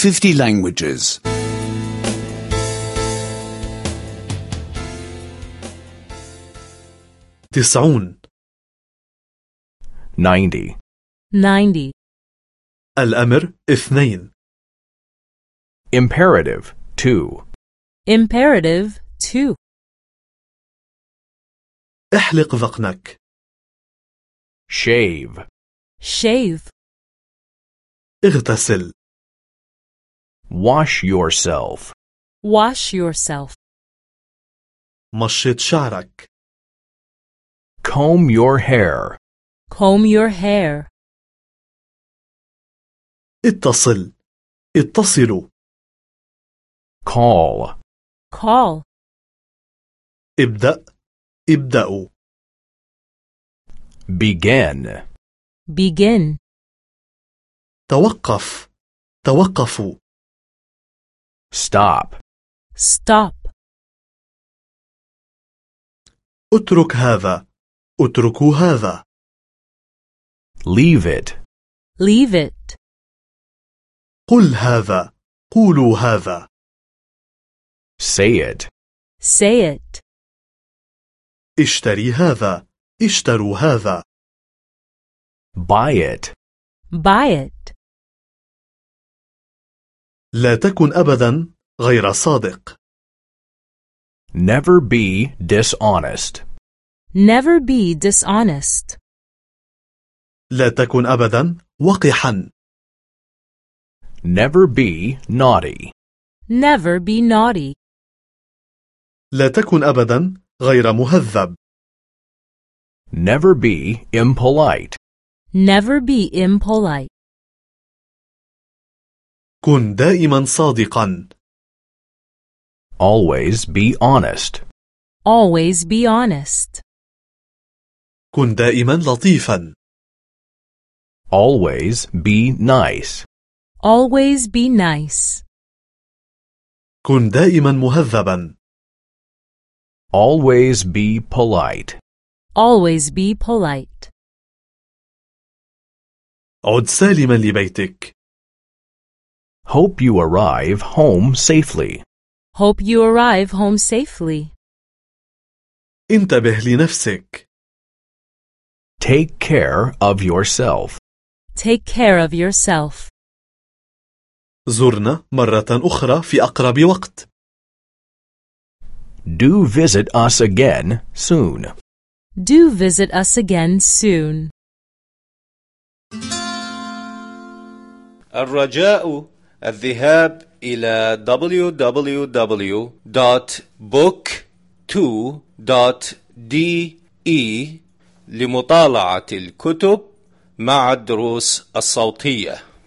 50 languages. 90 90 الأمر 2 Imperative 2 Imperative 2 احلق ذقنك. Shave Shave اغتسل. Wash yourself Wash yourself مشط شعرك. Comb your hair Comb your hair اتصل. اتصلوا. Call Call ابدأ. ابدأوا. Begin Begin توقف. توقفوا. Stop Stop اترك هذا. اتركوا هذا. Leave it Leave it قل هذا. قولوا هذا. Say it Say it اشتري هذا. اشتروا هذا. Buy it Buy it لا تكن أبدا غير صادق. Never be dishonest Never be dishonest لا تكن أبدا وقحا. Never be naughty Never be naughty لا تكن أبدا غير مهذب. Never be impolite Never be impolite كن دائما صادقا. Always be honest Always be honest كن دائما لطيفا. Always be nice Always be nice كن دائما مهذبا. Always be polite Always be polite عد سالما لبيتك. Hope you arrive home safely Hope you arrive home safely انتبه لنفسك. Take care of yourself Take care of yourself زرنا مرة أخرى في أقرب وقت. Do visit us again soon. Do visit us again soon. الرجاء الذهاب إلى www.book2.de لمطالعة الكتب مع الدروس الصوتية.